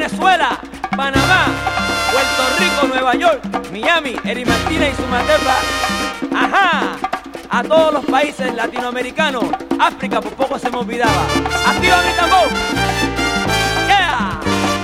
Venezuela, Panamá, Puerto Rico, Nueva York, Miami, Eri Martínez y su materna. ¡Ajá! A todos los países latinoamericanos, África por poco se me olvidaba. ¡Activa mi tambor! ¡Yeah!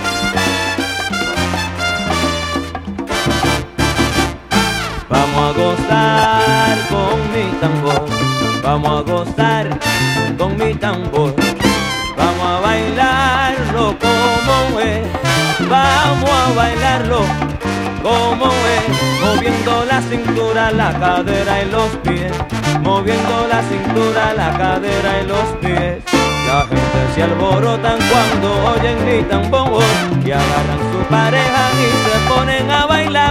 Vamos a gozar con mi tambor, vamos a gozar con mi tambor, vamos a bailarlo como es, vamos a bailarlo como es, moviendo la cintura, la cadera y los pies, moviendo la cintura, la cadera y los pies. La gente se alborotan cuando oyen mi tambor y agarran su pareja y se ponen a bailar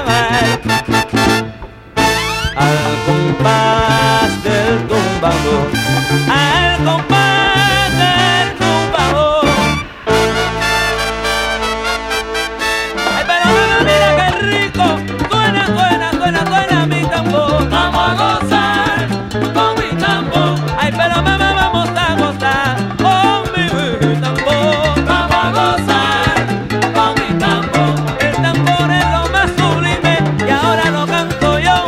al compás del tumbador, al compás del tumbador. Ay, pero mira qué rico, suena, suena, suena, suena mi tambor. Vamos a gozar con mi tambor. Ay, pero mamá, vamos a gozar con mi tambor. Vamos a gozar con mi tambor. El tambor es lo más sublime y ahora lo canto yo.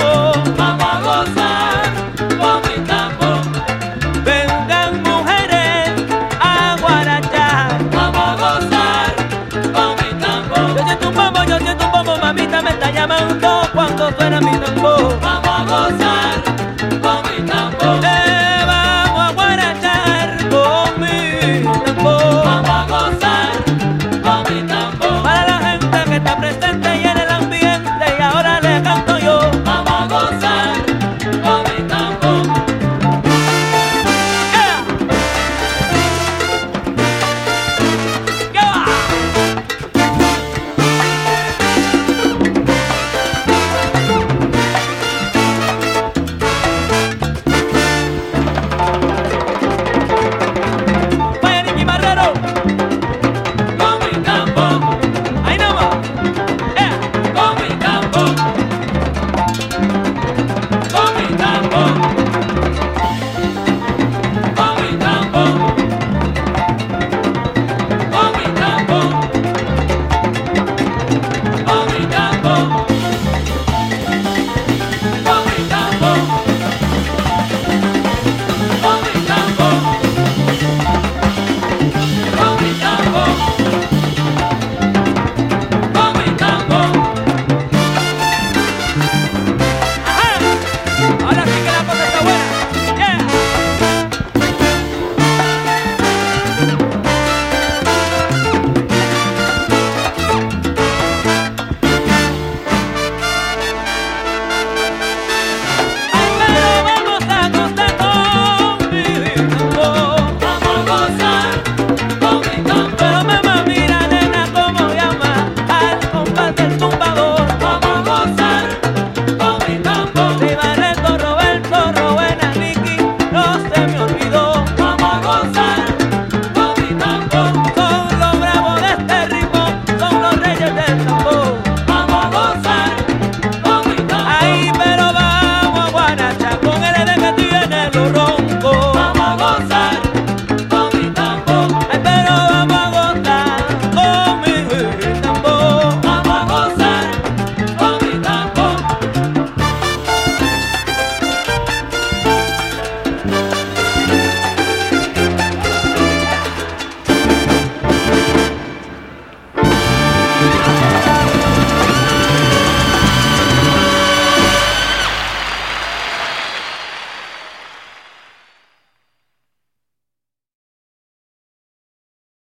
Mamita me está llamando cuando suena mi tambor. Vamos a gozar con mi tambor. Vamos a guarachar con mi tambor. Vamos a gozar con mi tambor. Para la gente que está presente y en el ambiente y ahora le canto yo. Vamos a gozar con mi tambor. ¡Yeah! ¿Qué va?